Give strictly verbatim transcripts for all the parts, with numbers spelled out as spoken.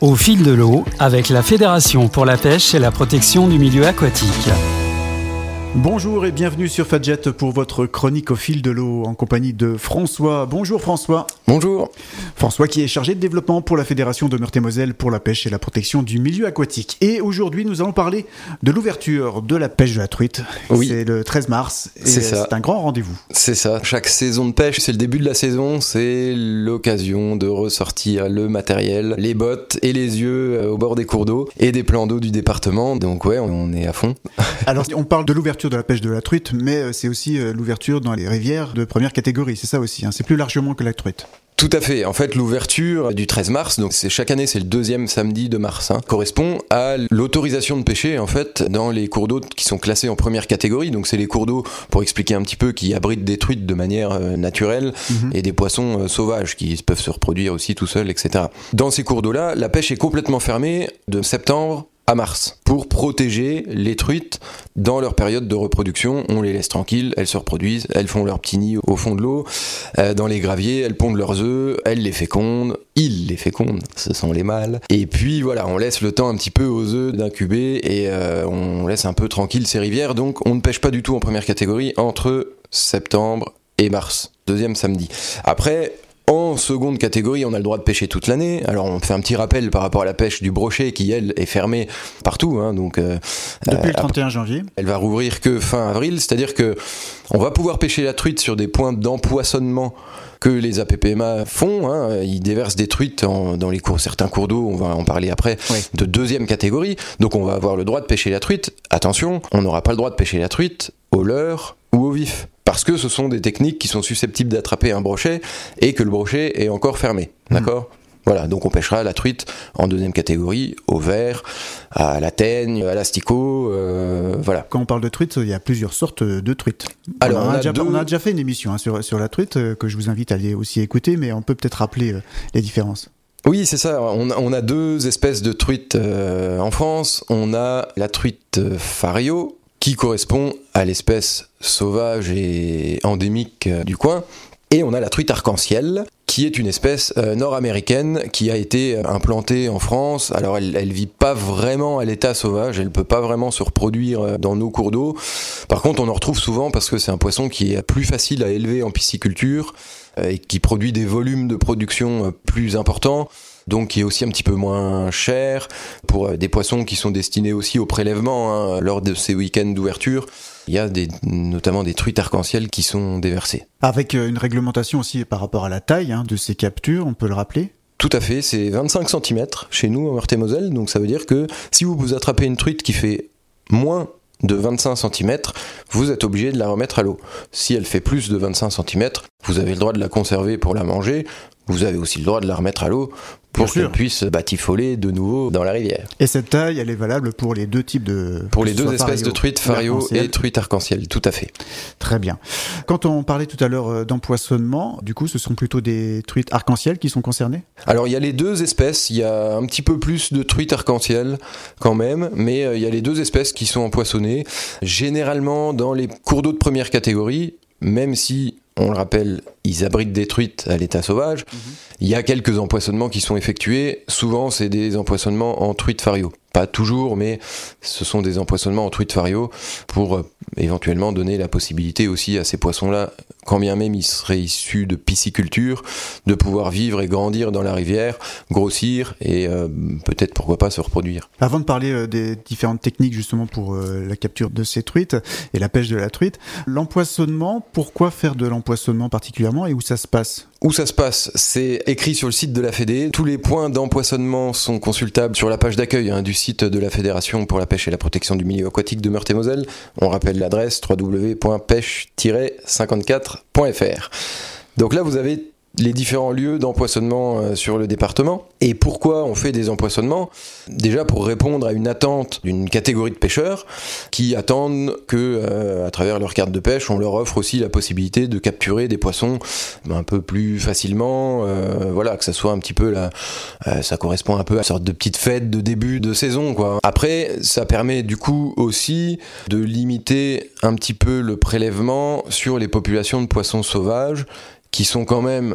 Au fil de l'eau, avec la Fédération pour la pêche et la protection du milieu aquatique. Bonjour et bienvenue sur Fadjet pour votre chronique au fil de l'eau en compagnie de François. Bonjour François. Bonjour. François qui est chargé de développement pour la Fédération de Meurthe-et-Moselle pour la pêche et la protection du milieu aquatique. Et aujourd'hui, nous allons parler de l'ouverture de la pêche de la truite. Oui. C'est le treize mars et c'est, ça. c'est un grand rendez-vous. C'est ça. Chaque saison de pêche, c'est le début de la saison, c'est l'occasion de ressortir le matériel, les bottes et les yeux au bord des cours d'eau et des plans d'eau du département. Donc ouais, on est à fond. Alors, on parle de l'ouverture de la pêche de la truite, mais c'est aussi l'ouverture dans les rivières de première catégorie, c'est ça aussi, hein. C'est plus largement que la truite. Tout à fait. En fait, l'ouverture du treize mars, donc c'est chaque année, c'est le deuxième samedi de mars, hein, correspond à l'autorisation de pêcher en fait dans les cours d'eau qui sont classés en première catégorie. Donc c'est les cours d'eau, pour expliquer un petit peu, qui abritent des truites de manière euh, naturelle mmh. et des poissons euh, sauvages qui peuvent se reproduire aussi tout seuls, et cetera. Dans ces cours d'eau-là, la pêche est complètement fermée de septembre à mars, pour protéger les truites dans leur période de reproduction. On les laisse tranquilles, elles se reproduisent, elles font leurs petits nids au fond de l'eau, euh, dans les graviers, elles pondent leurs œufs, elles les fécondent, ils les fécondent, ce sont les mâles. Et puis voilà, on laisse le temps un petit peu aux œufs d'incuber et euh, on laisse un peu tranquille ces rivières. Donc on ne pêche pas du tout en première catégorie entre septembre et mars, deuxième samedi. Après, en seconde catégorie, on a le droit de pêcher toute l'année. Alors on fait un petit rappel par rapport à la pêche du brochet qui, elle, est fermée partout. Hein, donc, euh, Depuis euh, le trente et un janvier. Elle va rouvrir que fin avril, c'est-à-dire que on va pouvoir pêcher la truite sur des points d'empoisonnement que les A P P M A font. Hein. Ils déversent des truites en, dans les cours, certains cours d'eau, on va en parler après, oui. de deuxième catégorie. Donc on va avoir le droit de pêcher la truite. Attention, on n'aura pas le droit de pêcher la truite au leurre ou au vif. Parce que ce sont des techniques qui sont susceptibles d'attraper un brochet et que le brochet est encore fermé. Mmh. D'accord ? Voilà, donc on pêchera la truite en deuxième catégorie, au verre, à la teigne, à l'asticot, euh, voilà. Quand on parle de truite, il y a plusieurs sortes de truites. Alors, on, a on, a déjà, deux... on a déjà fait une émission hein, sur, sur la truite euh, que je vous invite à aller aussi écouter, mais on peut peut-être rappeler euh, les différences. Oui, c'est ça. On a, on a deux espèces de truites euh, en France. On a la truite fario, qui correspond à l'espèce sauvage et endémique du coin. Et on a la truite arc-en-ciel, qui est une espèce euh, nord-américaine qui a été implantée en France. Alors elle, elle vit pas vraiment à l'état sauvage, elle peut pas vraiment se reproduire dans nos cours d'eau. Par contre, on en retrouve souvent parce que c'est un poisson qui est plus facile à élever en pisciculture euh, et qui produit des volumes de production euh, plus importants. Donc qui est aussi un petit peu moins cher pour des poissons qui sont destinés aussi au prélèvement hein, lors de ces week-ends d'ouverture. Il y a des, notamment des truites arc-en-ciel qui sont déversées. Avec une réglementation aussi par rapport à la taille hein, de ces captures, on peut le rappeler ? Tout à fait, c'est vingt-cinq centimètres chez nous en Meurthe-et-Moselle, donc ça veut dire que si vous vous attrapez une truite qui fait moins de vingt-cinq centimètres, vous êtes obligé de la remettre à l'eau. Si elle fait plus de vingt-cinq centimètres, vous avez le droit de la conserver pour la manger, vous avez aussi le droit de la remettre à l'eau pour qu'elle puisse batifoler de nouveau dans la rivière. Et cette taille, elle est valable pour les deux types de... Pour les deux espèces fario, de truites, fario et truite arc-en-ciel, tout à fait. Très bien. Quand on parlait tout à l'heure d'empoisonnement, du coup, ce sont plutôt des truites arc-en-ciel qui sont concernées ? Alors, il y a les deux espèces, il y a un petit peu plus de truites arc-en-ciel quand même, mais il y a les deux espèces qui sont empoisonnées. Généralement, dans les cours d'eau de première catégorie, même si... on le rappelle, ils abritent des truites à l'état sauvage. Mmh. Il y a quelques empoisonnements qui sont effectués. Souvent, c'est des empoisonnements en truite fario. Pas toujours, mais ce sont des empoisonnements en truite fario pour euh, éventuellement donner la possibilité aussi à ces poissons-là, quand bien même ils seraient issus de pisciculture, de pouvoir vivre et grandir dans la rivière, grossir et euh, peut-être, pourquoi pas, se reproduire. Avant de parler euh, des différentes techniques justement pour euh, la capture de ces truites et la pêche de la truite, l'empoisonnement, pourquoi faire de l'empoisonnement particulièrement et où ça se passe ? Où ça se passe, c'est écrit sur le site de la Fédé. Tous les points d'empoisonnement sont consultables sur la page d'accueil hein, du site de la Fédération pour la pêche et la protection du milieu aquatique de Meurthe-et-Moselle. On rappelle l'adresse w w w point pêche tiret cinquante-quatre point f r. Donc là, vous avez les différents lieux d'empoisonnement sur le département. Et pourquoi on fait des empoisonnements ? Déjà pour répondre à une attente d'une catégorie de pêcheurs qui attendent que, euh, à travers leur carte de pêche, on leur offre aussi la possibilité de capturer des poissons un peu plus facilement. Euh, voilà, que ça soit un petit peu là, euh, ça correspond un peu à une sorte de petite fête de début de saison, quoi. Après, ça permet du coup aussi de limiter un petit peu le prélèvement sur les populations de poissons sauvages qui sont quand même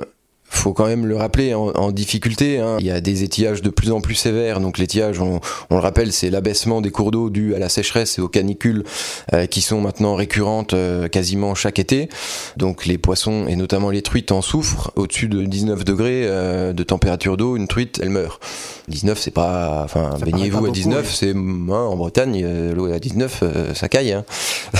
faut quand même le rappeler, en, en difficulté, hein. Il y a des étiages de plus en plus sévères, donc l'étiage, on, on le rappelle, c'est l'abaissement des cours d'eau dû à la sécheresse et aux canicules euh, qui sont maintenant récurrentes euh, quasiment chaque été. Donc les poissons, et notamment les truites, en souffrent. Au-dessus de dix-neuf degrés euh, de température d'eau, une truite, elle meurt. dix-neuf, c'est pas... Enfin, ça baignez-vous à dix-neuf, beaucoup, oui. c'est... Hein, en Bretagne, euh, l'eau à dix-neuf, euh, ça caille. Hein.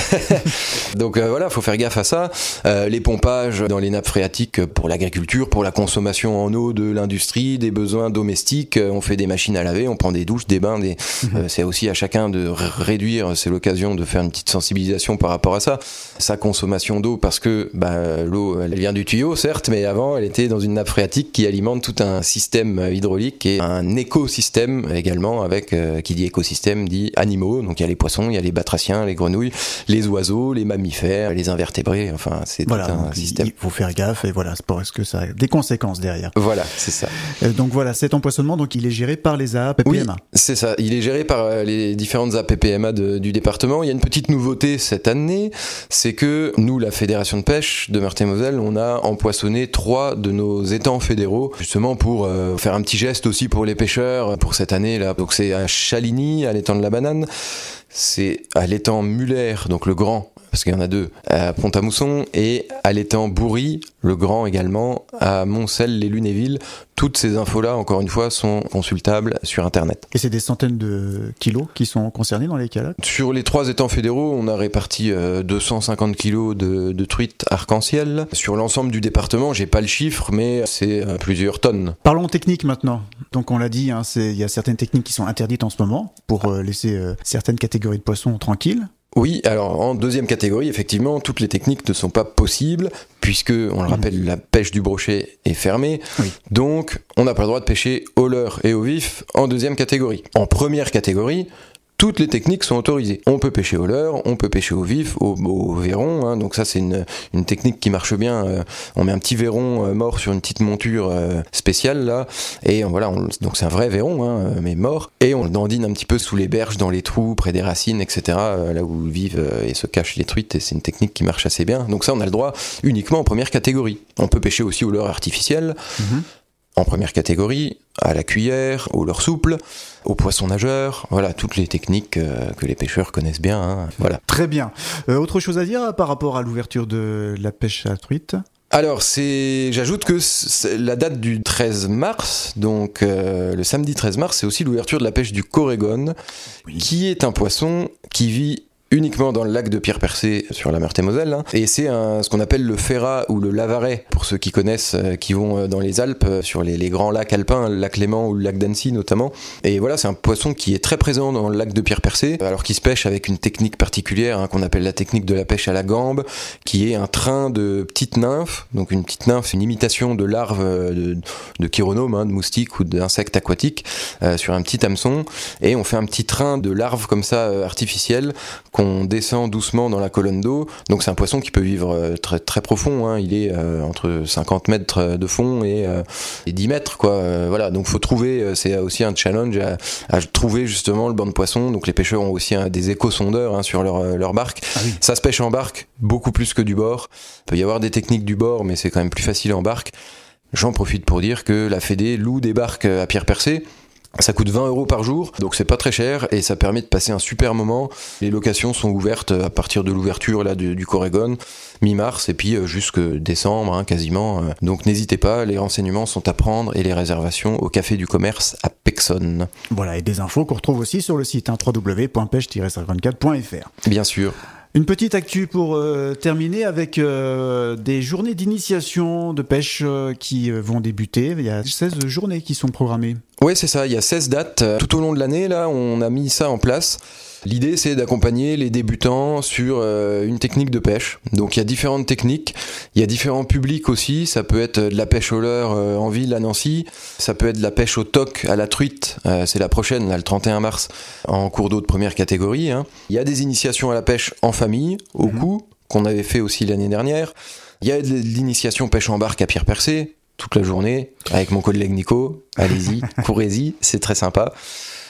Donc euh, voilà, faut faire gaffe à ça. Euh, les pompages dans les nappes phréatiques pour l'agriculture, pour la consommation en eau de l'industrie, des besoins domestiques, on fait des machines à laver, on prend des douches, des bains, des... Mmh. Euh, c'est aussi à chacun de réduire, c'est l'occasion de faire une petite sensibilisation par rapport à ça. Sa consommation d'eau, parce que bah, l'eau, elle vient du tuyau, certes, mais avant, elle était dans une nappe phréatique qui alimente tout un système hydraulique et un écosystème également, avec, euh, qui dit écosystème, dit animaux, donc il y a les poissons, il y a les batraciens, les grenouilles, les oiseaux, les mammifères, les invertébrés, enfin, c'est voilà, tout un système. Il faut faire gaffe, et voilà, c'est parce que ça a des conséquences derrière. Voilà, c'est ça. Euh, donc voilà, cet empoisonnement, donc il est géré par les A P P M A. Oui, c'est ça. Il est géré par les différentes A P P M A de, du département. Il y a une petite nouveauté cette année, c'est que nous, la Fédération de pêche de Meurthe-et-Moselle, on a empoisonné trois de nos étangs fédéraux, justement pour euh, faire un petit geste aussi pour les pêcheurs pour cette année-là. Donc c'est à Chaligny, à l'étang de la Banane, c'est à l'étang Muller, donc le grand, parce qu'il y en a deux, à Pont-à-Mousson, et à l'étang Bourry, le grand également, à Moncel-les-Lunévilles. Toutes ces infos-là, encore une fois, sont consultables sur Internet. Et c'est des centaines de kilos qui sont concernés dans les cas-là ? Sur les trois étangs fédéraux, on a réparti euh, deux cent cinquante kilos de, de truites arc-en-ciel. Sur l'ensemble du département, j'ai pas le chiffre, mais c'est euh, plusieurs tonnes. Parlons technique maintenant. Donc on l'a dit, hein, il y a certaines techniques qui sont interdites en ce moment pour euh, laisser euh, certaines catégories de poissons tranquilles. Oui, alors en deuxième catégorie, effectivement, toutes les techniques ne sont pas possibles, puisque, on le rappelle, mmh. la pêche du brochet est fermée, oui. Donc on n'a pas le droit de pêcher au leurre et au vif en deuxième catégorie. En première catégorie, toutes les techniques sont autorisées. On peut pêcher au leurre, on peut pêcher au vif, au, au verron, hein, donc ça c'est une, une technique qui marche bien. Euh, on met un petit verron euh, mort sur une petite monture euh, spéciale là, et voilà, on, donc c'est un vrai verron, hein, mais mort, et on le dandine un petit peu sous les berges, dans les trous, près des racines, et cetera, euh, là où vivent euh, et se cachent les truites, et c'est une technique qui marche assez bien. Donc ça on a le droit uniquement en première catégorie. On peut pêcher aussi au leurre artificiel, mmh. en première catégorie, à la cuillère, au leurre souple, aux poissons nageurs, voilà, toutes les techniques euh, que les pêcheurs connaissent bien. Hein, voilà. Très bien. Euh, autre chose à dire par rapport à l'ouverture de la pêche à la truite ? Alors, c'est, j'ajoute que c'est la date du treize mars, donc euh, le samedi treize mars, c'est aussi l'ouverture de la pêche du corégone, oui. qui est un poisson qui vit uniquement dans le lac de Pierre-Percé sur la Meurthe-et-Moselle, hein. Et c'est un, ce qu'on appelle le Ferrat ou le Lavaret, pour ceux qui connaissent, euh, qui vont dans les Alpes, euh, sur les, les grands lacs alpins, le lac Léman ou le lac d'Annecy notamment. Et voilà, c'est un poisson qui est très présent dans le lac de Pierre-Percé, alors qu'il se pêche avec une technique particulière, hein, qu'on appelle la technique de la pêche à la gambe, qui est un train de petites nymphes. Donc une petite nymphe, c'est une imitation de larves de, de chironomes, hein, de moustiques ou d'insectes aquatiques, euh, sur un petit hameçon, et on fait un petit train de larves comme ça, euh, artificielles, qu'on descend doucement dans la colonne d'eau. Donc c'est un poisson qui peut vivre très, très profond, hein. Il est euh, entre cinquante mètres de fond et, euh, et dix mètres, quoi. Euh, voilà, donc faut trouver, c'est aussi un challenge à, à trouver justement le banc de poissons. Donc les pêcheurs ont aussi hein, des éco-sondeurs hein, sur leur, leur barque. Ah oui. Ça se pêche en barque, beaucoup plus que du bord. Il peut y avoir des techniques du bord, mais c'est quand même plus facile en barque. J'en profite pour dire que la Fédé loue des barques à Pierre-Percé. Ça coûte vingt euros par jour, donc c'est pas très cher et ça permet de passer un super moment. Les locations sont ouvertes à partir de l'ouverture là du, du corégone, mi-mars et puis jusque décembre hein, quasiment. Donc n'hésitez pas, les renseignements sont à prendre et les réservations au Café du Commerce à Pexonne. Voilà, et des infos qu'on retrouve aussi sur le site hein, w w w point pêche tiret cinquante-quatre point f r. Bien sûr. Une petite actu pour euh, terminer avec euh, des journées d'initiation de pêche euh, qui euh, vont débuter. Il y a seize journées qui sont programmées. Oui, c'est ça, il y a seize dates. Tout au long de l'année, là, on a mis ça en place. L'idée, c'est d'accompagner les débutants sur euh, une technique de pêche. Donc, il y a différentes techniques. Il y a différents publics aussi. Ça peut être de la pêche au leurre euh, en ville à Nancy. Ça peut être de la pêche au toc à la truite. Euh, c'est la prochaine, là, le trente et un mars, en cours d'eau de première catégorie. Hein. Il y a des initiations à la pêche en famille, au mmh. coup, qu'on avait fait aussi l'année dernière. Il y a de l'initiation pêche en barque à Pierre-Percé, toute la journée, avec mon collègue Nico. Allez-y, courez-y, c'est très sympa.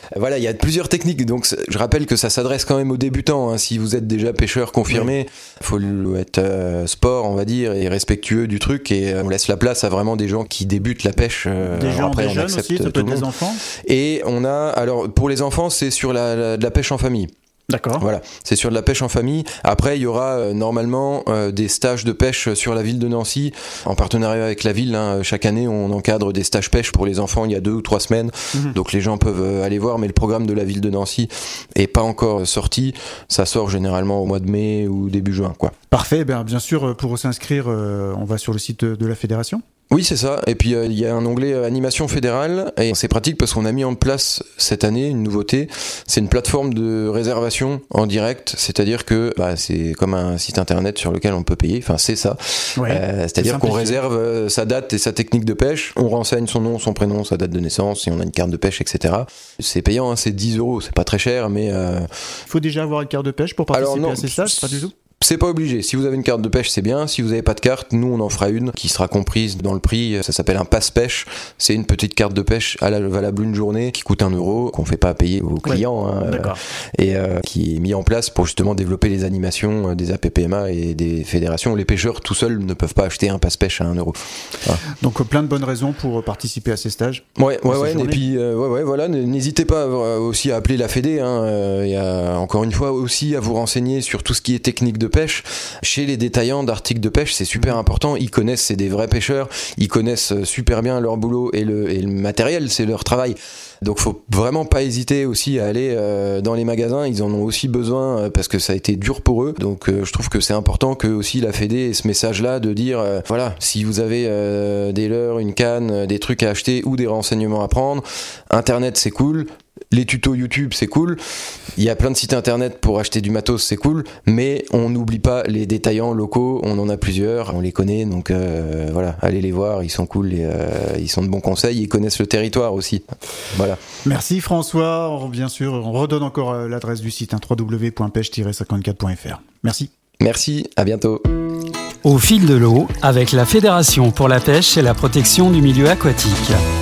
Voilà, il y a plusieurs techniques, donc je rappelle que ça s'adresse quand même aux débutants, hein. Si vous êtes déjà pêcheur confirmé, il faut être euh, sport, on va dire, et respectueux du truc, et euh, on laisse la place à vraiment des gens qui débutent la pêche. Euh, des gens, après, des on jeunes accepte aussi, ça peut tout être le des monde. enfants. Et on a, alors pour les enfants, c'est sur la, la, de la pêche en famille. D'accord. Voilà, c'est sur de la pêche en famille. Après, il y aura euh, normalement euh, des stages de pêche sur la ville de Nancy, en partenariat avec la ville. Hein. Chaque année, on encadre des stages pêche pour les enfants il y a deux ou trois semaines. Mmh. Donc les gens peuvent euh, aller voir, mais le programme de la ville de Nancy est pas encore sorti. Ça sort généralement au mois de mai ou début juin, quoi. Parfait. Ben, bien sûr, pour s'inscrire, euh, on va sur le site de, de la fédération. Oui, c'est ça. Et puis, il euh, y a un onglet euh, animation fédérale, et c'est pratique parce qu'on a mis en place cette année une nouveauté. C'est une plateforme de réservation en direct, c'est-à-dire que bah, c'est comme un site internet sur lequel on peut payer. Enfin, c'est ça. Ouais, euh, c'est-à-dire qu'on réserve euh, sa date et sa technique de pêche. On renseigne son nom, son prénom, sa date de naissance, et on a une carte de pêche, et cetera. C'est payant, hein, c'est dix euros. C'est pas très cher, mais... Euh... Il faut déjà avoir une carte de pêche pour participer Alors, non, à ces stages, pas du tout. C'est pas obligé. Si vous avez une carte de pêche, c'est bien. Si vous n'avez pas de carte, nous on en fera une qui sera comprise dans le prix. Ça s'appelle un passe-pêche. C'est une petite carte de pêche à la valable une journée qui coûte un euro, qu'on fait pas payer aux clients, ouais, hein, d'accord. Euh, et euh, qui est mis en place pour justement développer les animations des A P P M A et des fédérations. Les pêcheurs tout seuls ne peuvent pas acheter un passe-pêche à un euro. Voilà. Donc plein de bonnes raisons pour participer à ces stages. Ouais, ouais, ouais. Et puis euh, ouais, ouais, voilà. N'hésitez pas aussi à appeler la Fédé. Hein. Il y a encore une fois aussi à vous renseigner sur tout ce qui est technique de pêche. Chez les détaillants d'articles de pêche, c'est super important. Ils connaissent, c'est des vrais pêcheurs. Ils connaissent super bien leur boulot et le, et le matériel, c'est leur travail. Donc faut vraiment pas hésiter aussi à aller euh, dans les magasins, ils en ont aussi besoin euh, parce que ça a été dur pour eux. Donc euh, je trouve que c'est important que aussi la Fédé ait ce message-là de dire euh, voilà, si vous avez euh, des leurres, une canne, euh, des trucs à acheter ou des renseignements à prendre, Internet c'est cool. Les tutos YouTube, c'est cool. Il y a plein de sites internet pour acheter du matos, c'est cool. Mais on n'oublie pas les détaillants locaux. On en a plusieurs, on les connaît. Donc euh, voilà, allez les voir. Ils sont cool, et, euh, ils sont de bons conseils. Ils connaissent le territoire aussi. Voilà. Merci François. On, bien sûr, on redonne encore l'adresse du site hein, w w w point pêche tiret cinquante-quatre point f r. Merci. Merci, à bientôt. Au fil de l'eau, avec la Fédération pour la pêche et la protection du milieu aquatique.